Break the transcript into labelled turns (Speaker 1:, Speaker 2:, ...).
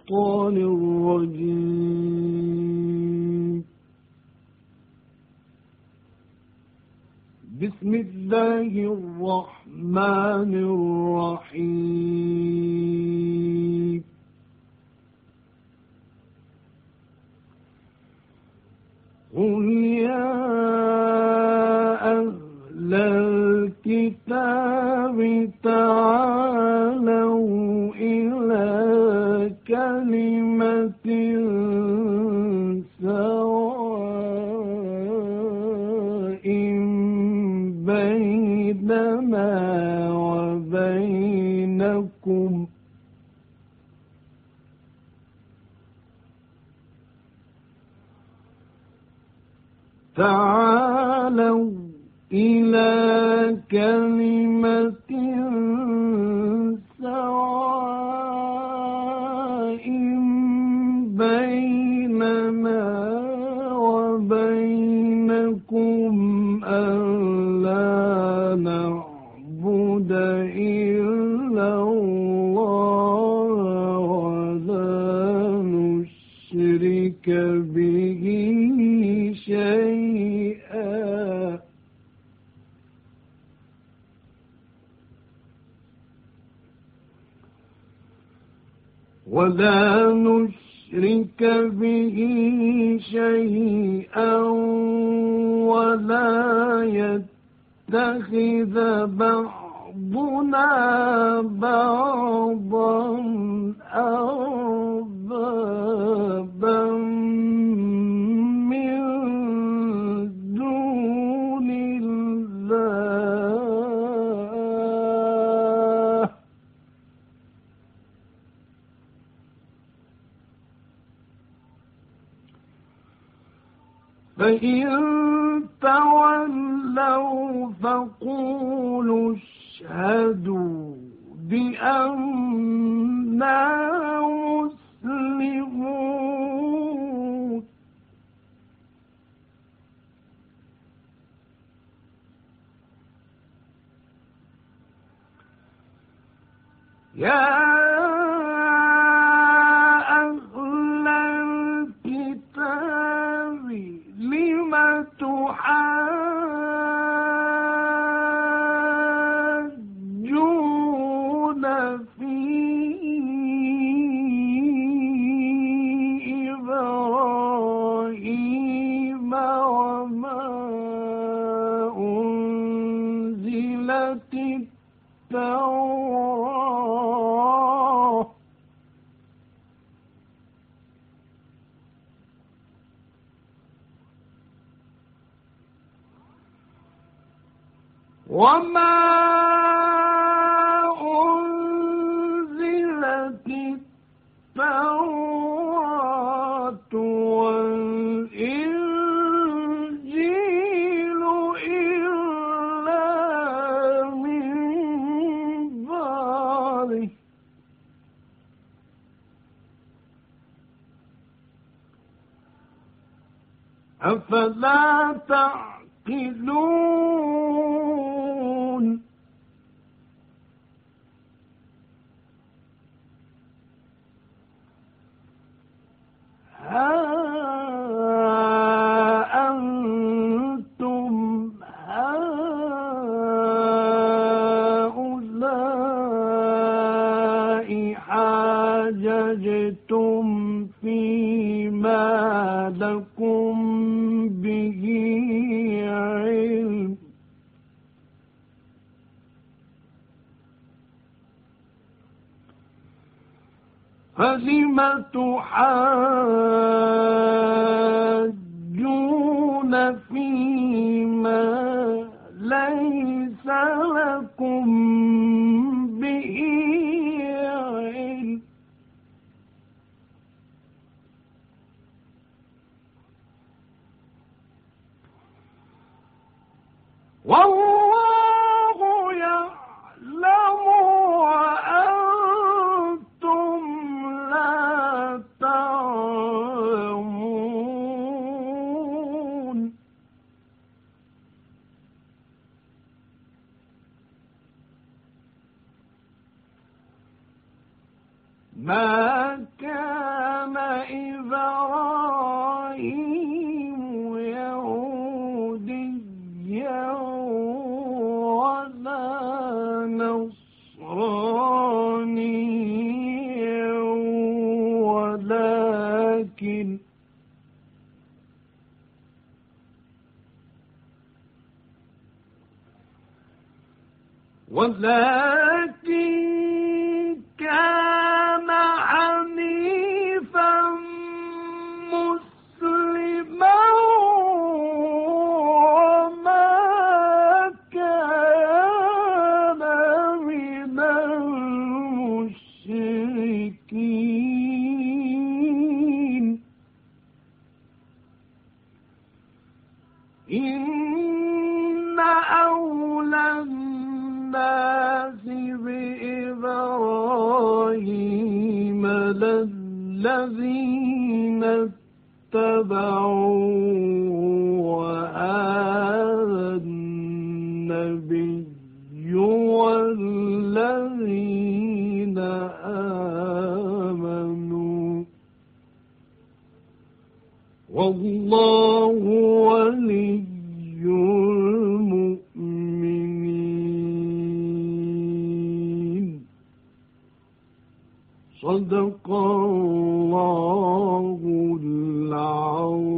Speaker 1: الشيطان الرجيم. بسم الله الرحمن الرحيم. قل يا أهل الكتاب تعالوا إلى كلمة سواء بيننا وبينكم تعالوا إلى كلمة سواء بيننا وبينكم ألا نعبد إلا الله ولا نشرك به شيئا ولا يتخذ بعضنا بعضا أربابا من دون الله فإن تولوا فقولوا اشهدوا بأننا مسلمون. يا أهل الكتاب لم تحاجون في إبراهيم وما أنزلت التوراة والإنجيل إلا من بعده أفلا تعقلون. ها أنتم هؤلاء حاججتم فيما لكم به علم فلم تحاجون فيما ليس لكم به علم والله يعلم وأنتم لا تعلمون. ما كان يهوديا ولا نصرانيا ولكن كان حنيفا مسلما وما كان من المشركين إن أولى الناس بإبراهيم للذين اتبعوه وهذا النبي والذين آمنوا والله ولي المؤمنين. صدق الله العظيم.